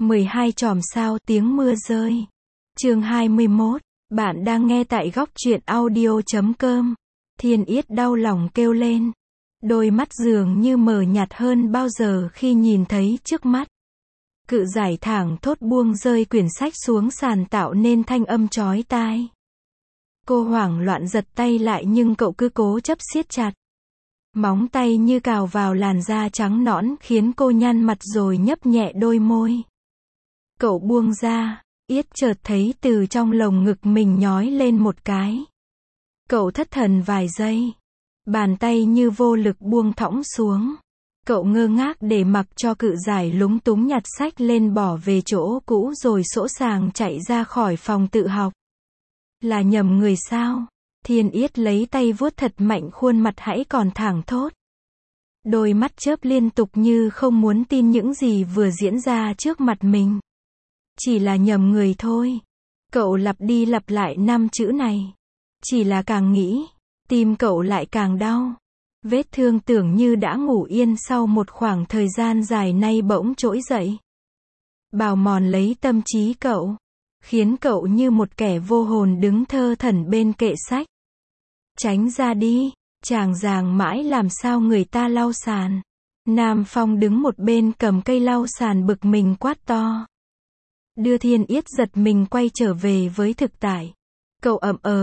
12 chòm sao tiếng mưa rơi. Chương 21. Bạn đang nghe tại góc truyện audio.com. Thiên Yết đau lòng kêu lên. Đôi mắt dường như mờ nhạt hơn bao giờ khi nhìn thấy trước mắt. Cự giải thẳng thốt buông rơi quyển sách xuống sàn tạo nên thanh âm chói tai. Cô hoảng loạn giật tay lại nhưng cậu cứ cố chấp siết chặt. Móng tay như cào vào làn da trắng nõn khiến cô nhăn mặt rồi nhấp nhẹ đôi môi. Cậu buông ra, Yết chợt thấy từ trong lồng ngực mình nhói lên một cái. Cậu thất thần vài giây. Bàn tay như vô lực buông thõng xuống. Cậu ngơ ngác để mặc cho cự giải lúng túng nhặt sách lên bỏ về chỗ cũ rồi sỗ sàng chạy ra khỏi phòng tự học. Là nhầm người sao? Thiên Yết lấy tay vuốt thật mạnh khuôn mặt hãy còn thẳng thốt. Đôi mắt chớp liên tục như không muốn tin những gì vừa diễn ra trước mặt mình. Chỉ là nhầm người thôi. Cậu lặp đi lặp lại 5 chữ này. Chỉ là càng nghĩ, tim cậu lại càng đau. Vết thương tưởng như đã ngủ yên sau một khoảng thời gian dài nay bỗng trỗi dậy. Bào mòn lấy tâm trí cậu. Khiến cậu như một kẻ vô hồn đứng thơ thẩn bên kệ sách. Tránh ra đi, chàng giàng mãi làm sao người ta lau sàn. Nam Phong đứng một bên cầm cây lau sàn bực mình quát to. Đưa Thiên Yết giật mình quay trở về với thực tại. Cậu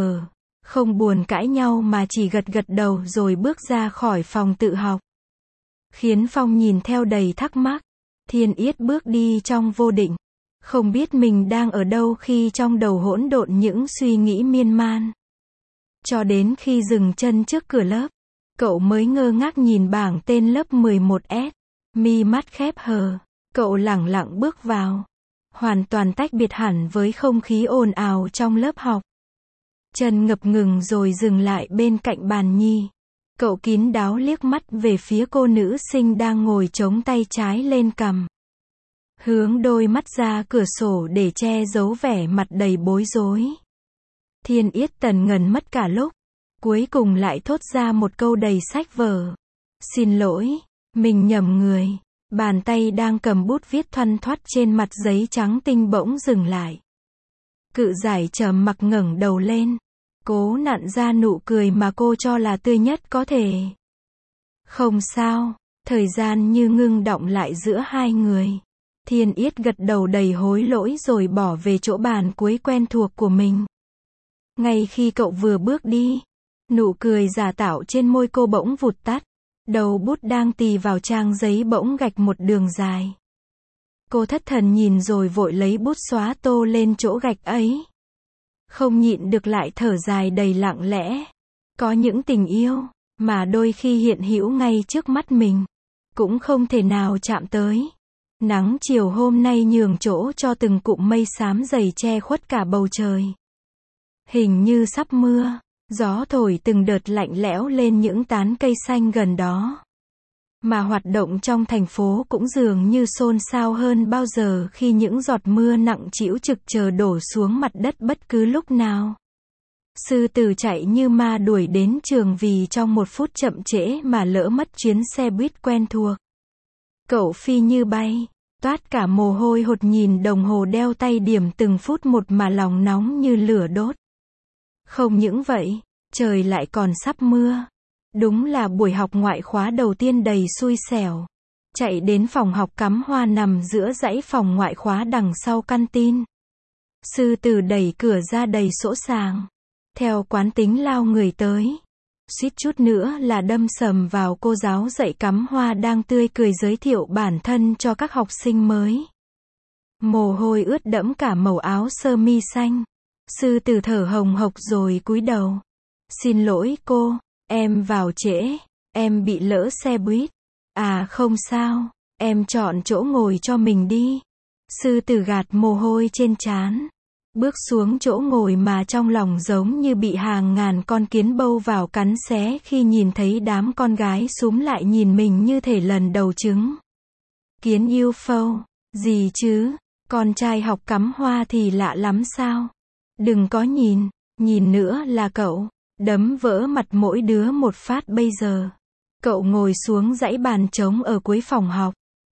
không buồn cãi nhau mà chỉ gật gật đầu rồi bước ra khỏi phòng tự học. Khiến Phong nhìn theo đầy thắc mắc. Thiên Yết bước đi trong vô định. Không biết mình đang ở đâu khi trong đầu hỗn độn những suy nghĩ miên man. Cho đến khi dừng chân trước cửa lớp, cậu mới ngơ ngác nhìn bảng tên lớp 11S. Mi mắt khép hờ, cậu lẳng lặng bước vào. Hoàn toàn tách biệt hẳn với không khí ồn ào trong lớp học. Chân ngập ngừng rồi dừng lại bên cạnh bàn nhi. Cậu kín đáo liếc mắt về phía cô nữ sinh đang ngồi chống tay trái lên cằm. Hướng đôi mắt ra cửa sổ để che giấu vẻ mặt đầy bối rối. Thiên Yết tần ngần mất cả lúc. Cuối cùng lại thốt ra một câu đầy sách vở. Xin lỗi, mình nhầm người. Bàn tay đang cầm bút viết thoăn thoắt trên mặt giấy trắng tinh bỗng dừng lại. Cự giải trầm mặc ngẩng đầu lên. Cố nặn ra nụ cười mà cô cho là tươi nhất có thể. Không sao, thời gian như ngưng đọng lại giữa hai người. Thiên Yết gật đầu đầy hối lỗi rồi bỏ về chỗ bàn cuối quen thuộc của mình. Ngay khi cậu vừa bước đi, nụ cười giả tạo trên môi cô bỗng vụt tắt. Đầu bút đang tì vào trang giấy bỗng gạch một đường dài. Cô thất thần nhìn rồi vội lấy bút xóa tô lên chỗ gạch ấy. Không nhịn được lại thở dài đầy lặng lẽ. Có những tình yêu mà đôi khi hiện hữu ngay trước mắt mình, cũng không thể nào chạm tới. Nắng chiều hôm nay nhường chỗ cho từng cụm mây xám dày che khuất cả bầu trời. Hình như sắp mưa, gió thổi từng đợt lạnh lẽo lên những tán cây xanh gần đó. Mà hoạt động trong thành phố cũng dường như xôn xao hơn bao giờ khi những giọt mưa nặng trĩu trực chờ đổ xuống mặt đất bất cứ lúc nào. Sư tử chạy như ma đuổi đến trường vì trong một phút chậm trễ mà lỡ mất chuyến xe buýt quen thuộc. Cậu phi như bay, toát cả mồ hôi hột nhìn đồng hồ đeo tay điểm từng phút một mà lòng nóng như lửa đốt. Không những vậy, trời lại còn sắp mưa. Đúng là buổi học ngoại khóa đầu tiên đầy xui xẻo. Chạy đến phòng học cắm hoa nằm giữa dãy phòng ngoại khóa đằng sau căn tin. Sư tử đẩy cửa ra đầy sỗ sàng. Theo quán tính lao người tới. Suýt chút nữa là đâm sầm vào cô giáo dạy cắm hoa đang tươi cười giới thiệu bản thân cho các học sinh mới. Mồ hôi ướt đẫm cả màu áo sơ mi xanh. Sư tử thở hồng hộc rồi cúi đầu. Xin lỗi cô, em vào trễ, em bị lỡ xe buýt. À không sao, em chọn chỗ ngồi cho mình đi. Sư tử gạt mồ hôi trên trán. Bước xuống chỗ ngồi mà trong lòng giống như bị hàng ngàn con kiến bâu vào cắn xé khi nhìn thấy đám con gái súm lại nhìn mình như thể lần đầu trứng. Kiến UFO, gì chứ, con trai học cắm hoa thì lạ lắm sao? Đừng có nhìn nữa là cậu, đấm vỡ mặt mỗi đứa một phát bây giờ. Cậu ngồi xuống dãy bàn trống ở cuối phòng học.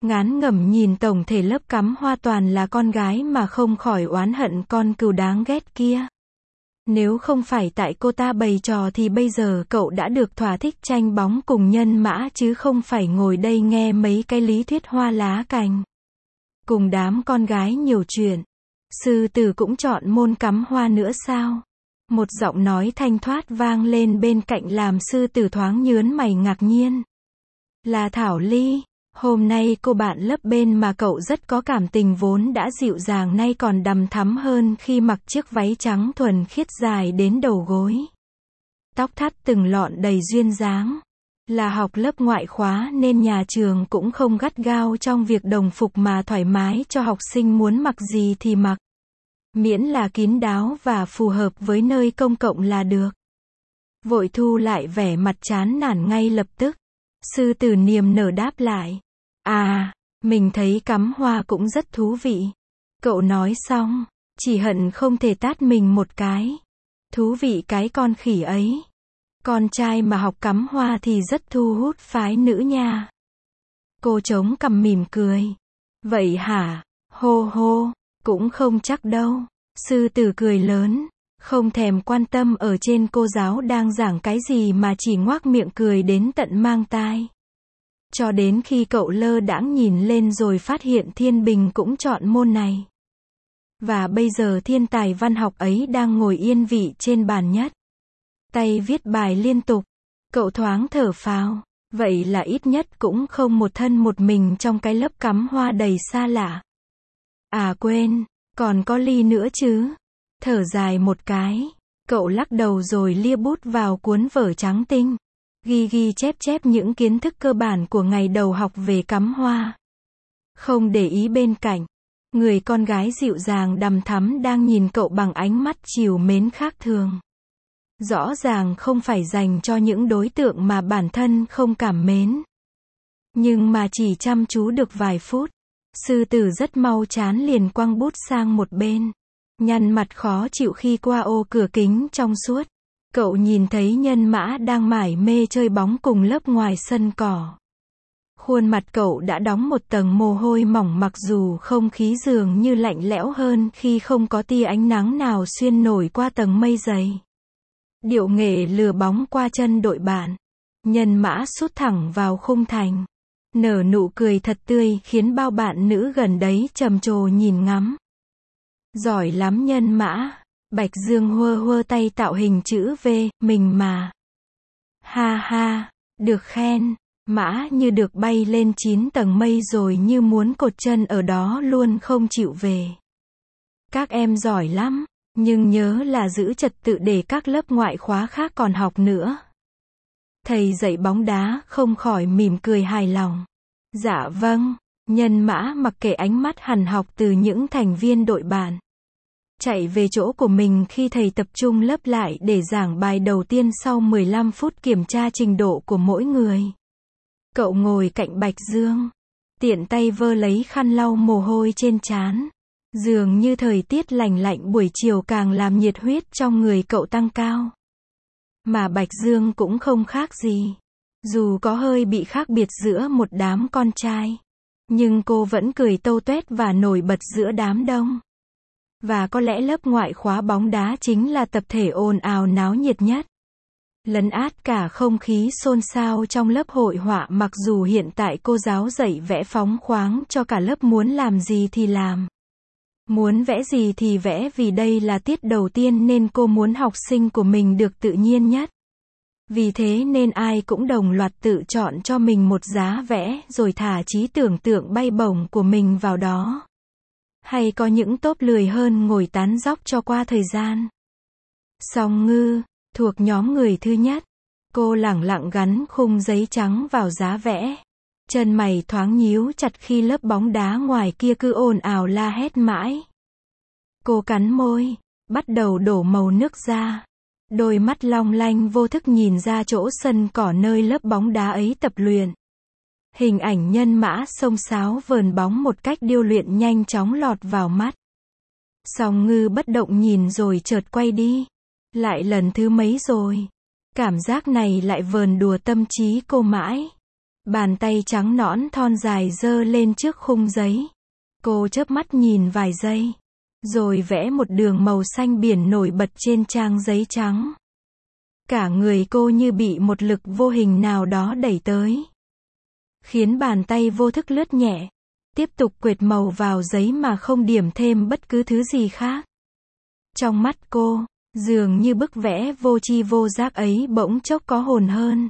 Ngán ngẩm nhìn tổng thể lớp cắm hoa toàn là con gái mà không khỏi oán hận con cừu đáng ghét kia. Nếu không phải tại cô ta bày trò thì bây giờ cậu đã được thỏa thích tranh bóng cùng Nhân Mã chứ không phải ngồi đây nghe mấy cái lý thuyết hoa lá cành. Cùng đám con gái nhiều chuyện. Sư tử cũng chọn môn cắm hoa nữa sao? Một giọng nói thanh thoát vang lên bên cạnh làm sư tử thoáng nhớn mày ngạc nhiên. Là Thảo Ly. Hôm nay cô bạn lớp bên mà cậu rất có cảm tình vốn đã dịu dàng nay còn đằm thắm hơn khi mặc chiếc váy trắng thuần khiết dài đến đầu gối. Tóc thắt từng lọn đầy duyên dáng. Là học lớp ngoại khóa nên nhà trường cũng không gắt gao trong việc đồng phục mà thoải mái cho học sinh muốn mặc gì thì mặc. Miễn là kín đáo và phù hợp với nơi công cộng là được. Vội thu lại vẻ mặt chán nản ngay lập tức. Sư tử niềm nở đáp lại. À, mình thấy cắm hoa cũng rất thú vị. Cậu nói xong, chỉ hận không thể tát mình một cái. Thú vị cái con khỉ ấy. Con trai mà học cắm hoa thì rất thu hút phái nữ nha. Cô chống cằm mỉm cười. Vậy hả? Hô hô, cũng không chắc đâu. Sư tử cười lớn, không thèm quan tâm ở trên cô giáo đang giảng cái gì mà chỉ ngoác miệng cười đến tận mang tai. Cho đến khi cậu lơ đãng nhìn lên rồi phát hiện Thiên Bình cũng chọn môn này. Và bây giờ thiên tài văn học ấy đang ngồi yên vị trên bàn nhất. Tay viết bài liên tục. Cậu thoáng thở phào. Vậy là ít nhất cũng không một thân một mình trong cái lớp cắm hoa đầy xa lạ. À quên, còn có Ly nữa chứ. Thở dài một cái. Cậu lắc đầu rồi lia bút vào cuốn vở trắng tinh. Ghi chép những kiến thức cơ bản của ngày đầu học về cắm hoa. Không để ý bên cạnh. Người con gái dịu dàng đằm thắm đang nhìn cậu bằng ánh mắt trìu mến khác thường. Rõ ràng không phải dành cho những đối tượng mà bản thân không cảm mến. Nhưng mà chỉ chăm chú được vài phút. Sư tử rất mau chán liền quăng bút sang một bên. Nhăn mặt khó chịu khi qua ô cửa kính trong suốt. Cậu nhìn thấy Nhân Mã đang mải mê chơi bóng cùng lớp ngoài sân cỏ. Khuôn mặt cậu đã đóng một tầng mồ hôi mỏng mặc dù không khí dường như lạnh lẽo hơn khi không có tia ánh nắng nào xuyên nổi qua tầng mây dày. Điệu nghệ lừa bóng qua chân đội bạn. Nhân Mã sút thẳng vào khung thành. Nở nụ cười thật tươi khiến bao bạn nữ gần đấy trầm trồ nhìn ngắm. Giỏi lắm Nhân Mã. Bạch Dương hơ tay tạo hình chữ V, mình mà. Ha ha, được khen. Mã như được bay lên 9 tầng mây rồi như muốn cột chân ở đó luôn không chịu về. Các em giỏi lắm, nhưng nhớ là giữ trật tự để các lớp ngoại khóa khác còn học nữa. Thầy dạy bóng đá không khỏi mỉm cười hài lòng. Dạ vâng, Nhân Mã mặc kệ ánh mắt hằn học từ những thành viên đội bạn. Chạy về chỗ của mình khi thầy tập trung lớp lại để giảng bài đầu tiên sau 15 phút kiểm tra trình độ của mỗi người. Cậu ngồi cạnh Bạch Dương, tiện tay vơ lấy khăn lau mồ hôi trên trán. Dường như thời tiết lành lạnh buổi chiều càng làm nhiệt huyết trong người cậu tăng cao. Mà Bạch Dương cũng không khác gì. Dù có hơi bị khác biệt giữa một đám con trai, nhưng cô vẫn cười tâu tuét và nổi bật giữa đám đông. Và có lẽ lớp ngoại khóa bóng đá chính là tập thể ồn ào náo nhiệt nhất. Lấn át cả không khí xôn xao trong lớp hội họa mặc dù hiện tại cô giáo dạy vẽ phóng khoáng cho cả lớp muốn làm gì thì làm. Muốn vẽ gì thì vẽ vì đây là tiết đầu tiên nên cô muốn học sinh của mình được tự nhiên nhất. Vì thế nên ai cũng đồng loạt tự chọn cho mình một giá vẽ rồi thả trí tưởng tượng bay bổng của mình vào đó. Hay có những tốp lười hơn ngồi tán dóc cho qua thời gian. Song Ngư, thuộc nhóm người thứ nhất. Cô lẳng lặng gắn khung giấy trắng vào giá vẽ. Chân mày thoáng nhíu chặt khi lớp bóng đá ngoài kia cứ ồn ào la hét mãi. Cô cắn môi, bắt đầu đổ màu nước ra. Đôi mắt long lanh vô thức nhìn ra chỗ sân cỏ nơi lớp bóng đá ấy tập luyện. Hình ảnh Nhân Mã xông xáo vờn bóng một cách điêu luyện nhanh chóng lọt vào mắt. Song Ngư bất động nhìn rồi chợt quay đi. Lại lần thứ mấy rồi. Cảm giác này lại vờn đùa tâm trí cô mãi. Bàn tay trắng nõn thon dài giơ lên trước khung giấy. Cô chớp mắt nhìn vài giây, rồi vẽ một đường màu xanh biển nổi bật trên trang giấy trắng. Cả người cô như bị một lực vô hình nào đó đẩy tới, khiến bàn tay vô thức lướt nhẹ, tiếp tục quệt màu vào giấy mà không điểm thêm bất cứ thứ gì khác. Trong mắt cô, dường như bức vẽ vô tri vô giác ấy bỗng chốc có hồn hơn.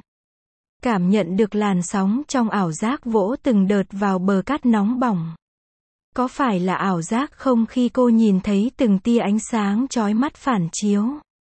Cảm nhận được làn sóng trong ảo giác vỗ từng đợt vào bờ cát nóng bỏng. Có phải là ảo giác không khi cô nhìn thấy từng tia ánh sáng chói mắt phản chiếu?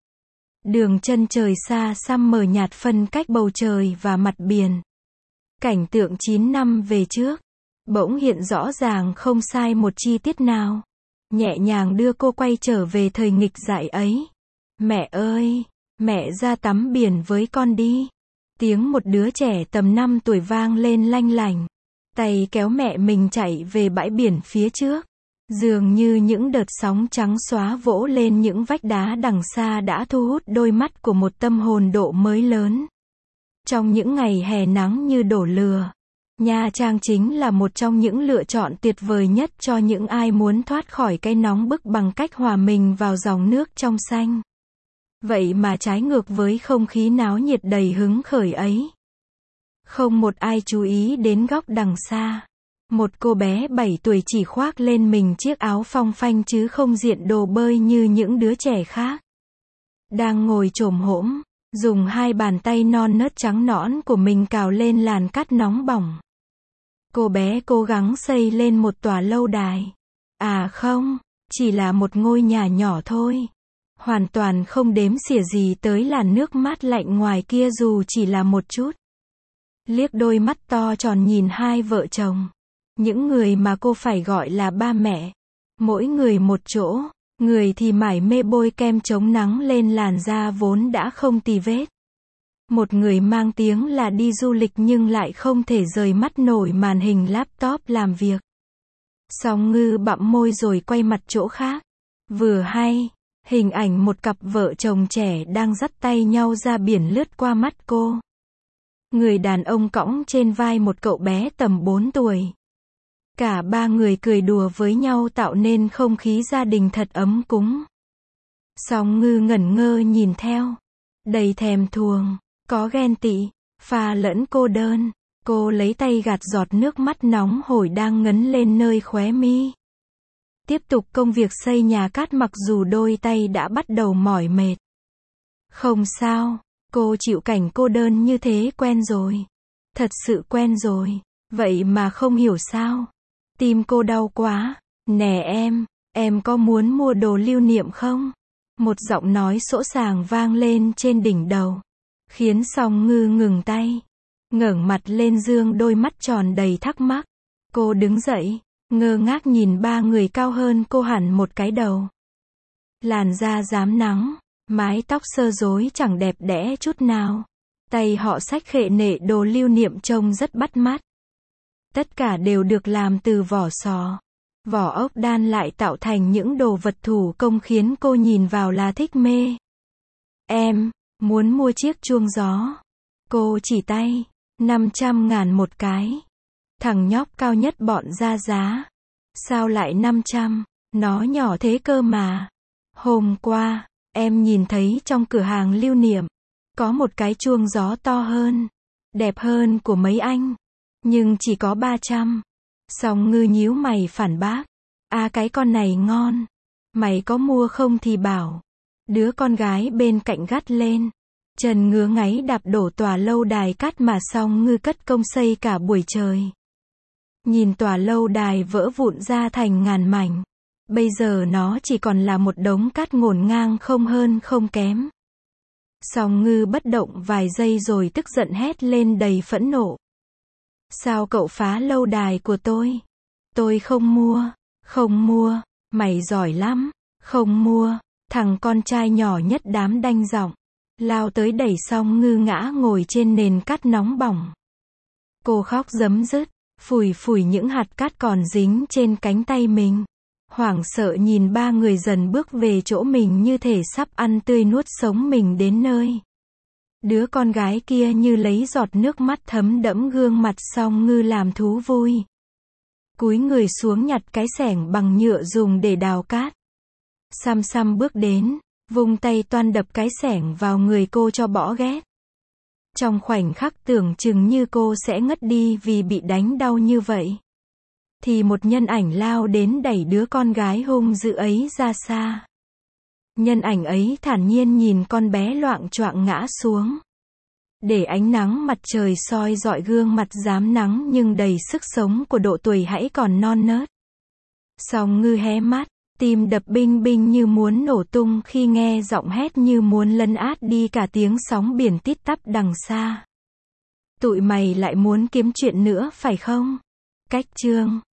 Đường chân trời xa xăm mờ nhạt phân cách bầu trời và mặt biển. Cảnh tượng 9 năm về trước, bỗng hiện rõ ràng không sai một chi tiết nào. Nhẹ nhàng đưa cô quay trở về thời nghịch dại ấy. Mẹ ơi, mẹ ra tắm biển với con đi. Tiếng một đứa trẻ tầm 5 tuổi vang lên lanh lảnh. Tay kéo mẹ mình chạy về bãi biển phía trước. Dường như những đợt sóng trắng xóa vỗ lên những vách đá đằng xa đã thu hút đôi mắt của một tâm hồn độ mới lớn. Trong những ngày hè nắng như đổ lửa, Nha Trang chính là một trong những lựa chọn tuyệt vời nhất cho những ai muốn thoát khỏi cái nóng bức bằng cách hòa mình vào dòng nước trong xanh. Vậy mà trái ngược với không khí náo nhiệt đầy hứng khởi ấy, không một ai chú ý đến góc đằng xa. Một cô bé 7 tuổi chỉ khoác lên mình chiếc áo phong phanh chứ không diện đồ bơi như những đứa trẻ khác. Đang ngồi chồm hổm, dùng hai bàn tay non nớt trắng nõn của mình cào lên làn cát nóng bỏng. Cô bé cố gắng xây lên một tòa lâu đài. À không, chỉ là một ngôi nhà nhỏ thôi. Hoàn toàn không đếm xỉa gì tới làn nước mát lạnh ngoài kia dù chỉ là một chút. Liếc đôi mắt to tròn nhìn hai vợ chồng. Những người mà cô phải gọi là ba mẹ. Mỗi người một chỗ, người thì mải mê bôi kem chống nắng lên làn da vốn đã không tì vết. Một người mang tiếng là đi du lịch nhưng lại không thể rời mắt nổi màn hình laptop làm việc. Song Ngư bặm môi rồi quay mặt chỗ khác. Vừa hay, hình ảnh một cặp vợ chồng trẻ đang dắt tay nhau ra biển lướt qua mắt cô. Người đàn ông cõng trên vai một cậu bé tầm 4 tuổi. Cả ba người cười đùa với nhau tạo nên không khí gia đình thật ấm cúng. Song Ngư ngẩn ngơ nhìn theo, đầy thèm thuồng, có ghen tị, pha lẫn cô đơn. Cô lấy tay gạt giọt nước mắt nóng hổi đang ngấn lên nơi khóe mi. Tiếp tục công việc xây nhà cát mặc dù đôi tay đã bắt đầu mỏi mệt. Không sao, cô chịu cảnh cô đơn như thế quen rồi. Thật sự quen rồi, vậy mà không hiểu sao. Tim cô đau quá. Nè em có muốn mua đồ lưu niệm không? Một giọng nói sỗ sàng vang lên trên đỉnh đầu, khiến Song Ngư ngừng tay, ngẩng mặt lên dương đôi mắt tròn đầy thắc mắc. Cô đứng dậy, ngơ ngác nhìn ba người cao hơn cô hẳn một cái đầu. Làn da rám nắng, mái tóc xơ rối chẳng đẹp đẽ chút nào. Tay họ xách khệ nệ đồ lưu niệm trông rất bắt mắt. Tất cả đều được làm từ vỏ sò. Vỏ ốc đan lại tạo thành những đồ vật thủ công khiến cô nhìn vào là thích mê. Em muốn mua chiếc chuông gió. Cô chỉ tay. 500.000 một cái. Thằng nhóc cao nhất bọn ra giá. Sao lại 500? Nó nhỏ thế cơ mà. Hôm qua, em nhìn thấy trong cửa hàng lưu niệm, có một cái chuông gió to hơn, đẹp hơn của mấy anh. Nhưng chỉ có 300. Song Ngư nhíu mày phản bác. À cái con này ngon. Mày có mua không thì bảo. Đứa con gái bên cạnh gắt lên. Chân ngứa ngáy đạp đổ tòa lâu đài cát mà Song Ngư cất công xây cả buổi trời. Nhìn tòa lâu đài vỡ vụn ra thành ngàn mảnh. Bây giờ nó chỉ còn là một đống cát ngổn ngang không hơn không kém. Song Ngư bất động vài giây rồi tức giận hét lên đầy phẫn nộ. Sao cậu phá lâu đài của tôi? Tôi không mua. Không mua. Mày giỏi lắm. Không mua. Thằng con trai nhỏ nhất đám đanh giọng, lao tới đẩy Song Ngư ngã ngồi trên nền cát nóng bỏng. Cô khóc rấm rứt, phủi phủi những hạt cát còn dính trên cánh tay mình. Hoảng sợ nhìn ba người dần bước về chỗ mình như thể sắp ăn tươi nuốt sống mình đến nơi. Đứa con gái kia như lấy giọt nước mắt thấm đẫm gương mặt Song Ngư làm thú vui. Cúi người xuống nhặt cái xẻng bằng nhựa dùng để đào cát. Sam Sam bước đến, vung tay toan đập cái xẻng vào người cô cho bỏ ghét. Trong khoảnh khắc tưởng chừng như cô sẽ ngất đi vì bị đánh đau như vậy, thì một nhân ảnh lao đến đẩy đứa con gái hung dữ ấy ra xa. Nhân ảnh ấy thản nhiên nhìn con bé loạng choạng ngã xuống. Để ánh nắng mặt trời soi rọi gương mặt rám nắng nhưng đầy sức sống của độ tuổi hãy còn non nớt. Song Ngư hé mắt, tim đập binh binh như muốn nổ tung khi nghe giọng hét như muốn lấn át đi cả tiếng sóng biển tít tắp đằng xa. Tụi mày lại muốn kiếm chuyện nữa phải không? Cách chương